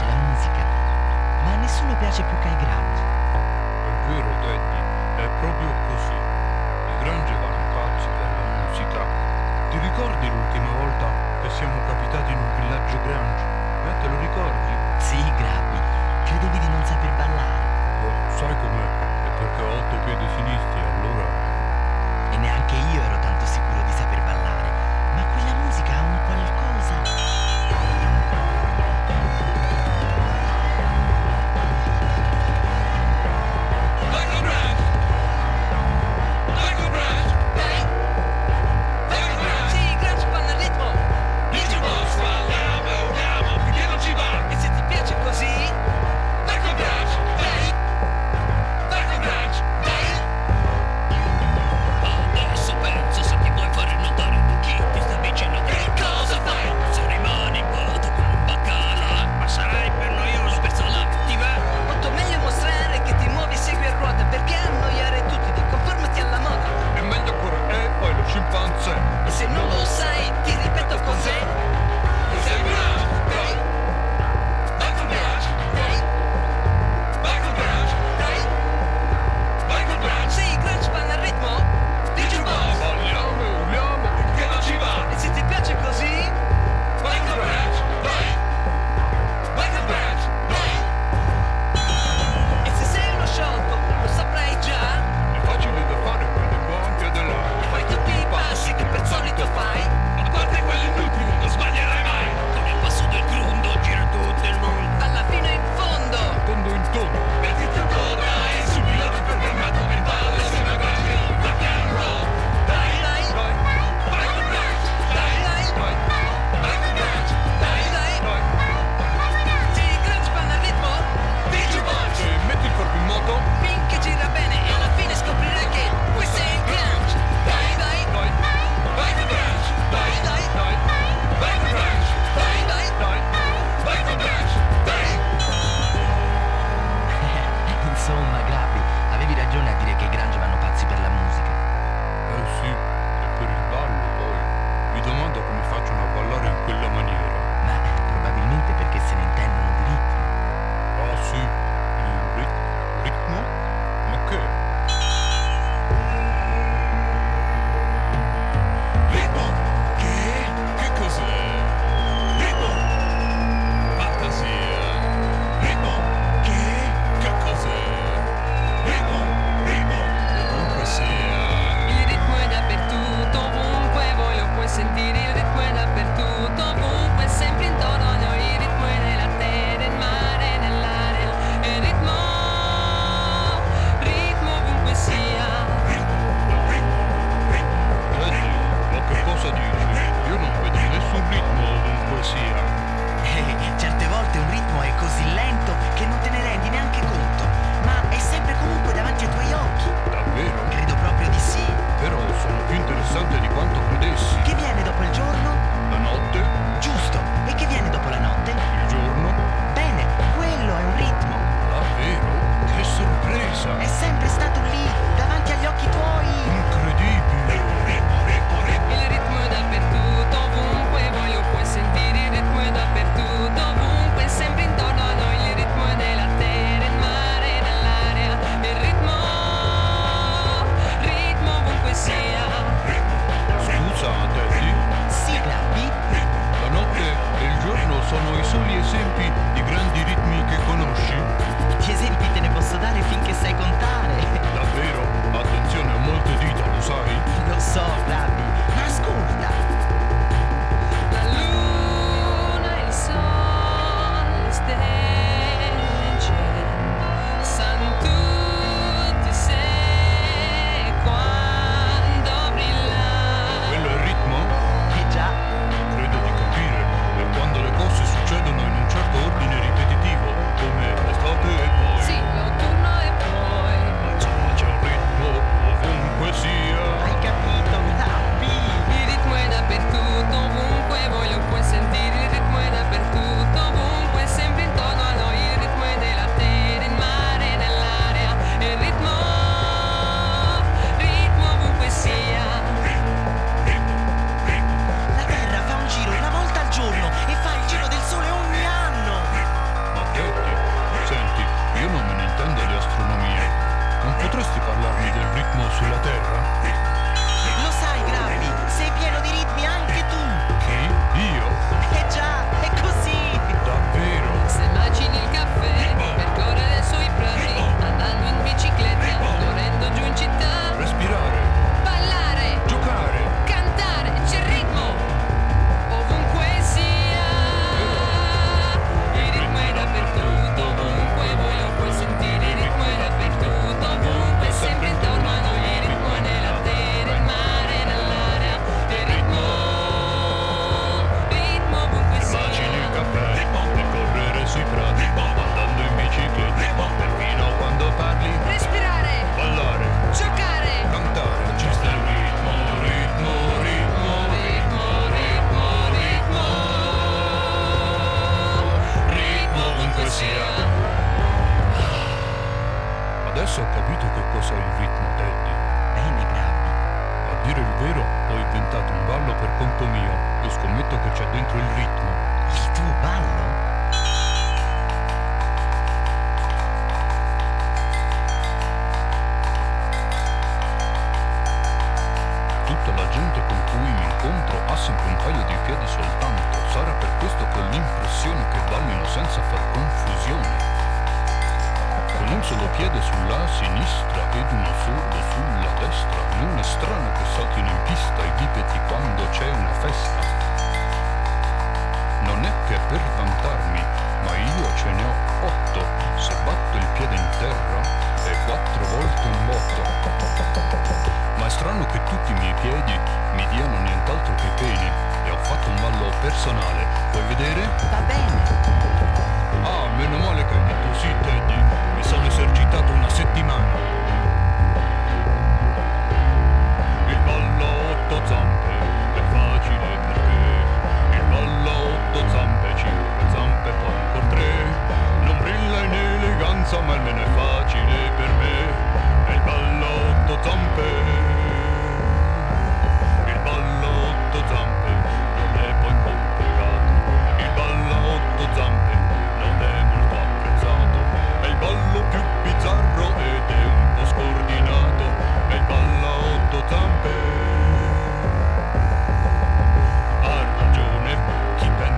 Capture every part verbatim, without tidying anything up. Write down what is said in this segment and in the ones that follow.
piace la musica, ma a nessuno piace più che ai Grunge. È vero, Teddy, è proprio così. I Grunge vanno pazzi per la musica. Ti ricordi l'ultima volta che siamo capitati in un villaggio Grunge? Eh, te lo ricordi? Sì, Grabby, credevi di non saper ballare. Oh, sai com'è? È perché ho otto piedi sinistri, allora... E neanche io ero tanto sicuro di saper ballare, ma quella musica ha un qualcosa... E se non lo sai, ti ripeto cos'è. Sei bravo, dai. Michael Grunge, dai. Michael Grunge, dai. Michael Grunge. Se i Grunge vanno al ritmo, dici un po'. Balliamo e urliamo che non ci va. E se ti piace così, Michael Grunge, dai. Michael Grunge, dai. E se sei uno sciolto, lo saprai già. È facile da fare, prendendo anche dell'aria. Fai tutti i passi che per solito fai. A parte quelli inutili, non sbaglierai mai. Con il passo del grundo gira tutto il mondo. Alla fine in fondo. Tondo in tondo. Metti tu coda e sul pilota programmato il ballo e sembra quasi rock and roll. Dai, dai, Dai, Michael Grunge, dai, dai, dai, Michael Grunge, dai, dai. dai. Se i Grunge vanno al ritmo, dici un po'. E metti il corpo in moto. Finché gira bene e alla fine scoprirai che questo è il Grunge. Dai, dai, Dai, Michael Grunge, dai, dai, dai, Michael Grunge, dai, dai, dai. Michael Grunge, dai. Insomma, Grabby, avevi ragione a dire che i Grunge vanno pazzi per la musica. Eh sì, e per il ballo poi. Mi domando come facciano a ballare in quella maniera. Ma probabilmente perché se ne intendono di ritmo. Ah sì, il rit- ritmo? Ma che? Ritmo, che? Che cos'è? Ritmo, Fantasia. ritmo, che? Che cos'è? Ritmo, ritmo. Comunque sia. Il ritmo è dappertutto, ovunque voi lo puoi sentire, il ritmo è dappertutto, ovunque, sempre intorno a noi, il ritmo è nella terra, nel mare, nell'aria, il ritmo, ritmo ovunque sia. Teddy, ma che cosa dici? Io non vedo nessun ritmo ovunque sia. Eh, certe volte un ritmo è così lento che non te ne rendi neanche conto, ma è sempre comunque davanti ai tuoi occhi. Davvero? Credo proprio di sì. Però sono più interessante di quanto credessi. Che viene dopo il giorno? La notte? Giusto. E che viene dopo la notte? Il giorno? Bene, quello è un ritmo. Davvero? Che sorpresa! È sempre stato lì, davanti agli occhi tuoi. Incredibile! Il ritmo è dappertutto, ovunque voi lo puoi sentire, il ritmo è dappertutto, ovunque, sempre intorno a noi, il ritmo è nella terra, nel mare, nell'aria, il ritmo, ritmo ovunque sia. Scusa, Teddy, Sì, Grabby. la notte e il giorno sono i soli esempi di grandi ritmi che conosci? Di esempi te ne posso dare finché sai contare. Davvero? Attenzione, ho molte dita, lo sai? Lo so, Grabby, ma ascolta. La luna, il sole, le stelle, il cielo, sanno tutti se quando brilla. Quello è il ritmo? Eh già, Credo di capire. E quando le cose succedono in un certo ordine ripetitivo, come l'estate e poi. Sì, l'autunno e poi. Ma insomma c'è un ritmo ovunque sia. hai capito, Grabby. Il ritmo è Adesso ho capito che cos'è il ritmo, Teddy. Bene, Grabby. A dire il vero, ho inventato un ballo per conto mio e scommetto che c'è dentro il ritmo. Il tuo ballo? Tutta la gente con cui mi incontro ha sempre un paio di piedi soltanto. Sarà per questo che ho l'impressione che ballino senza far confusione. Con un solo piede sulla sinistra ed uno solo sulla destra. Non è strano che saltino in pista i bipedi quando c'è una festa. Non è che per vantarmi, ma io ce ne ho otto. Se batto il piede in terra è quattro volte un botto. Ma è strano che tutti i miei piedi mi diano nient'altro che pene. E ho fatto un ballo personale. Vuoi vedere? Va bene. Ah, meno male che hai detto sì, Teddy. Mi sono esercitato una settimana. Il ballo a otto zampe è facile perché il ballo a otto zampe, cinque zampe, poi ancora tre. Non brilla in eleganza, ma almeno è facile per me. È il ballo a otto zampe. Il ballo a otto zampe non è poi complicato. Il ballo a otto zampe non è molto apprezzato. È il ballo più bizzarro ed è un po' scordinato. È il ballo a otto zampe. Ha ragione chi pensa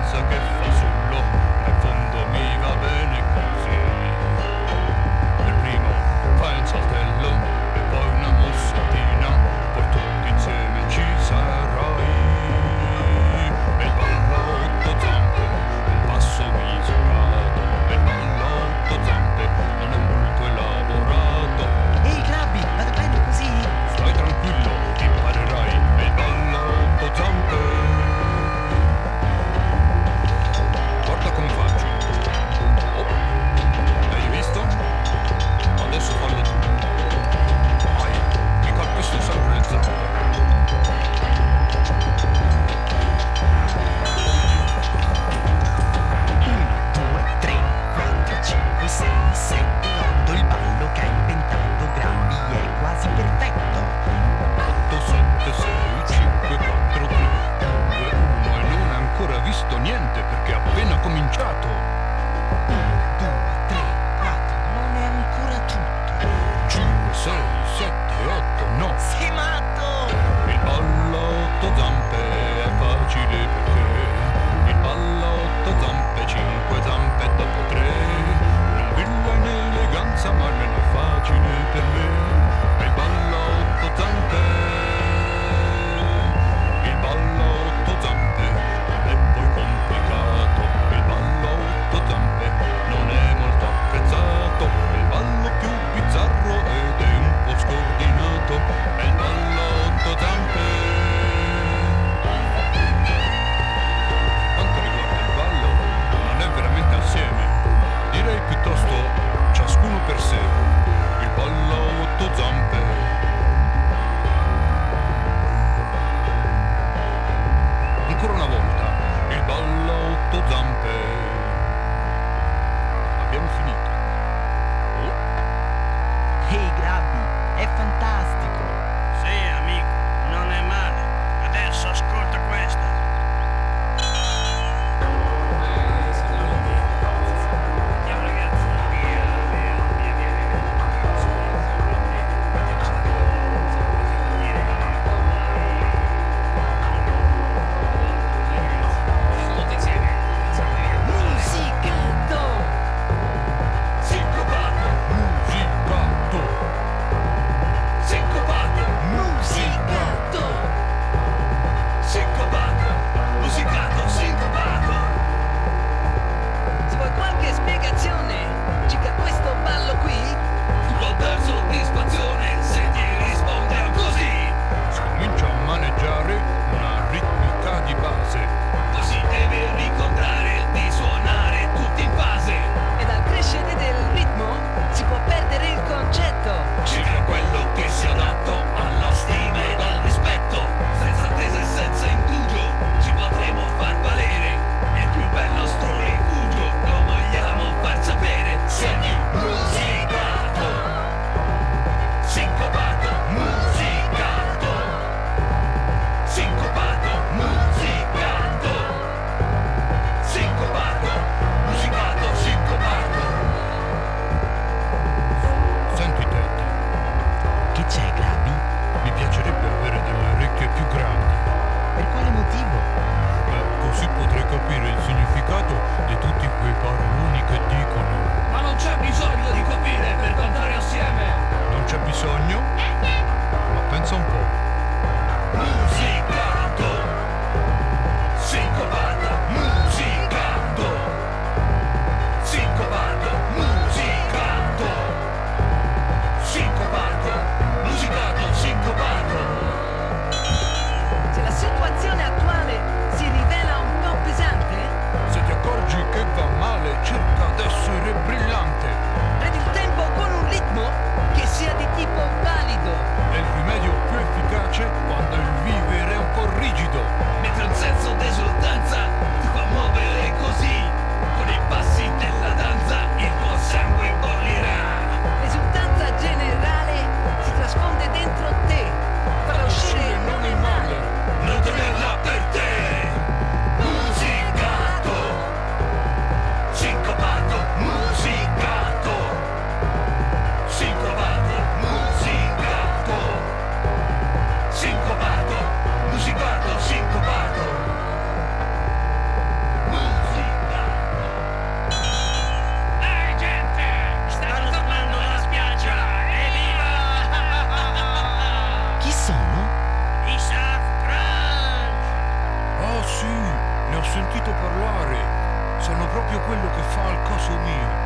quello che fa al caso mio.